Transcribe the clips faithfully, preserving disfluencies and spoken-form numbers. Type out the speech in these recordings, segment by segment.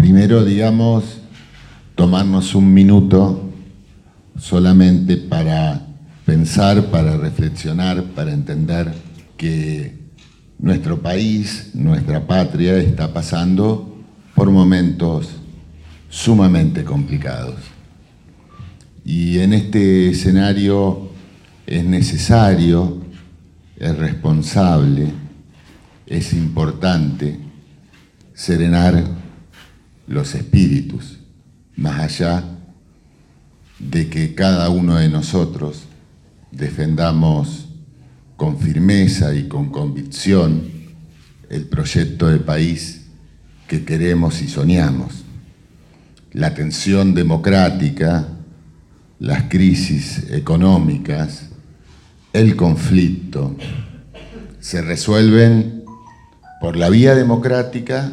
Primero, digamos, tomarnos un minuto solamente para pensar, para reflexionar, para entender que nuestro país, nuestra patria, está pasando por momentos sumamente complicados. Y en este escenario es necesario, es responsable, es importante serenar los espíritus, más allá de que cada uno de nosotros defendamos con firmeza y con convicción el proyecto de país que queremos y soñamos. La tensión democrática, las crisis económicas, el conflicto, se resuelven por la vía democrática,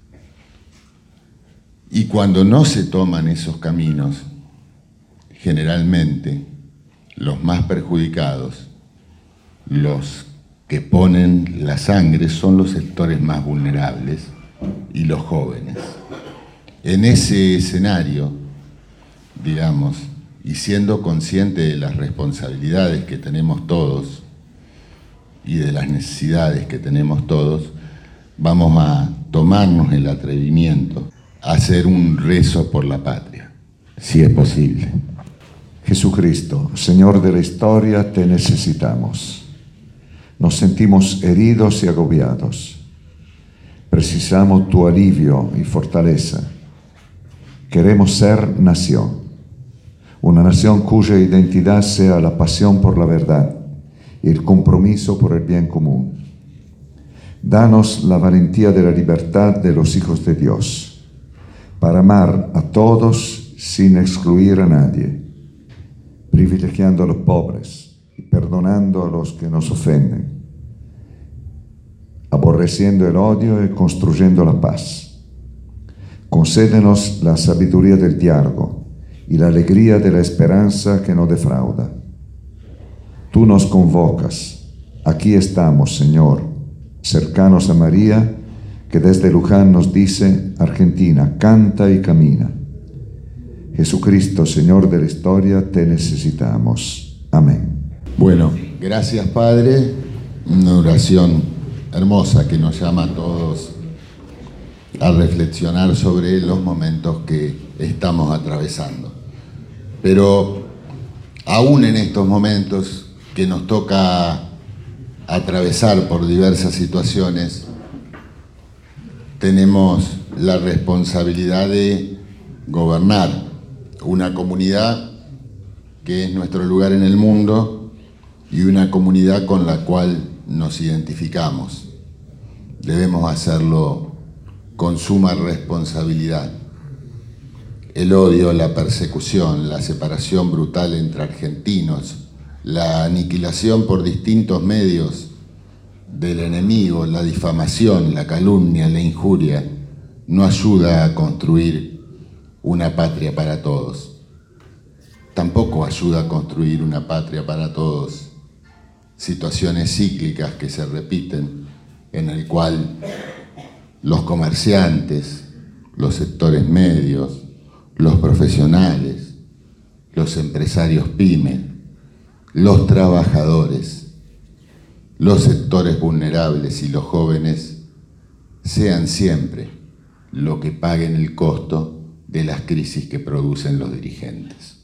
y cuando no se toman esos caminos, generalmente los más perjudicados, los que ponen la sangre, son los sectores más vulnerables y los jóvenes. En ese escenario, digamos, y siendo consciente de las responsabilidades que tenemos todos y de las necesidades que tenemos todos, vamos a tomarnos el atrevimiento a hacer un rezo por la patria, si es posible. Jesucristo, Señor de la historia, te necesitamos. Nos sentimos heridos y agobiados. Precisamos tu alivio y fortaleza. Queremos ser nación, una nación cuya identidad sea la pasión por la verdad y el compromiso por el bien común. Danos la valentía de la libertad de los hijos de Dios, para amar a todos sin excluir a nadie, privilegiando a los pobres y perdonando a los que nos ofenden, aborreciendo el odio y construyendo la paz. Concédenos la sabiduría del diálogo y la alegría de la esperanza que no defrauda. Tú nos convocas. Aquí estamos, Señor, cercanos a María, que desde Luján nos dice: Argentina, canta y camina. Jesucristo, Señor de la historia, te necesitamos. Amén. Bueno, gracias, Padre. Una oración hermosa que nos llama a todos a reflexionar sobre los momentos que estamos atravesando. Pero aún en estos momentos que nos toca atravesar por diversas situaciones, tenemos la responsabilidad de gobernar una comunidad que es nuestro lugar en el mundo y una comunidad con la cual nos identificamos. Debemos hacerlo con suma responsabilidad. El odio, la persecución, la separación brutal entre argentinos, la aniquilación por distintos medios del enemigo, la difamación, la calumnia, la injuria, no ayuda a construir una patria para todos. Tampoco ayuda a construir una patria para todos situaciones cíclicas que se repiten, en el cual los comerciantes, los sectores medios, los profesionales, los empresarios pymes, los trabajadores, los sectores vulnerables y los jóvenes sean siempre lo que paguen el costo de las crisis que producen los dirigentes.